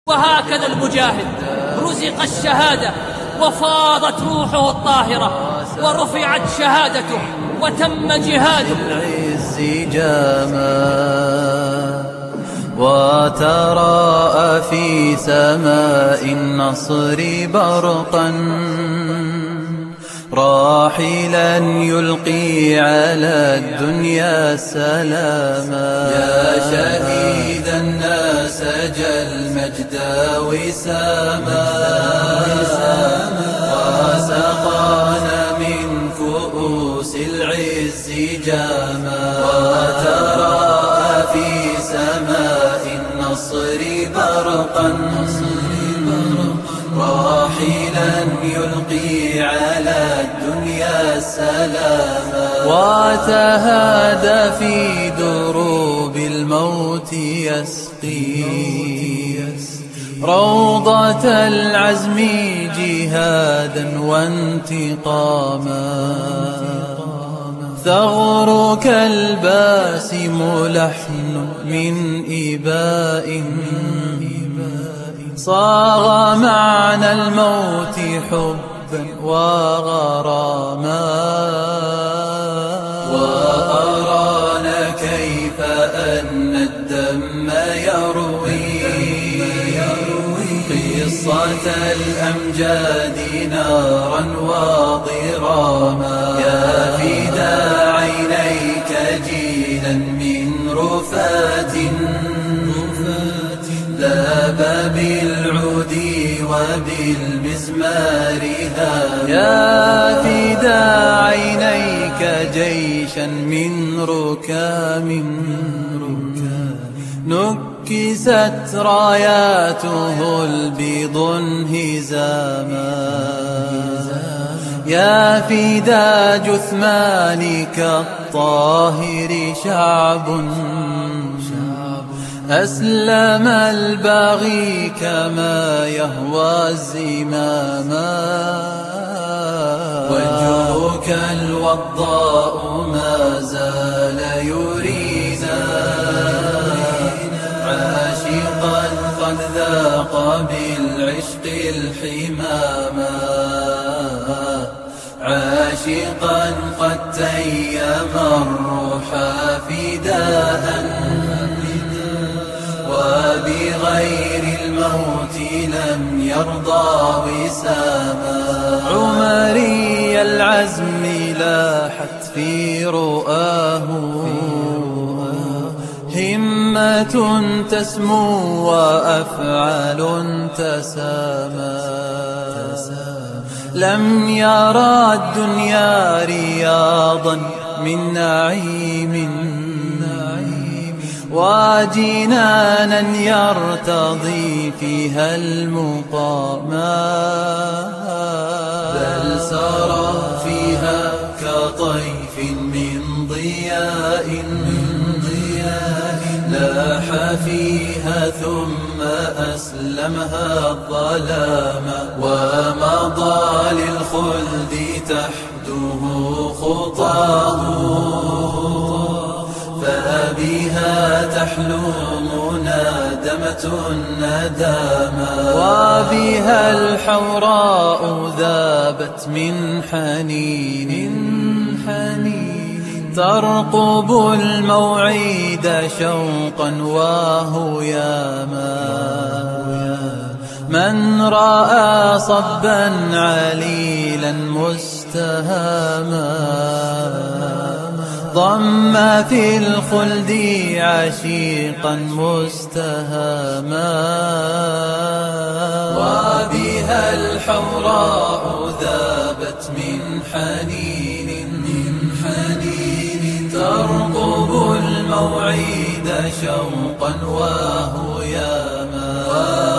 وهكذا المجاهد رزق الشهادة وفاضت روحه الطاهرة ورفعت شهادته وتم جهاده. العز جاما وتراءى في سماء النصر برقا راحلا يلقي على الدنيا سلاما. يا شهيد الناس جل المجد وساما وسقانا من كؤوس العز جاما وتراءى في سماء النصر برقا راحلا يلقي على الدنيا سلاما وتهادى في دروب الموت يسقي روضة العزم جهادا وانتقاما. ثغرك الباسم لحن من إباء صاغ معنى الموت حبا وغراما وأرانا كيف أن الدم يروي قصة الأمجاد نارا وضراما. يا فدا عينيك جيلا من رفات ذاب بالعود وبالمزمار هاما. يا فدا عينيك جيشا من ركام نكست راياته البيض انهزاما. يا فدا جثمانك الطاهر شعب أسلم الباغي كما يهوى الزماما. وجهك الوضاء ما زال يرينا عاشقا قد ذاق بالعشق الحماما عاشقا قد تيم الروح فداء وبغير الموت لم يرضى وساما. عمري العزم لاحت في رؤاه همة تسمو وأفعال تسامى. لم يرى الدنيا رياضا من نعيم وجنانا يرتضي فيها المقاما بل سرى فيها كطيف من ضياء لاح فيها ثم أسلمها الظلام ومضى للخلد تحته خطاه فبها تحلو منادمة الندامى وبها الحوراء ذابت من حنين ترقب الموعد شوقا وهياما. من رأى صبا عليلا مستهاما ضم في الخلد عشيقا مستهاما وبها الحوراء ذابت من حنين ترقب الموعد شوقا وهياما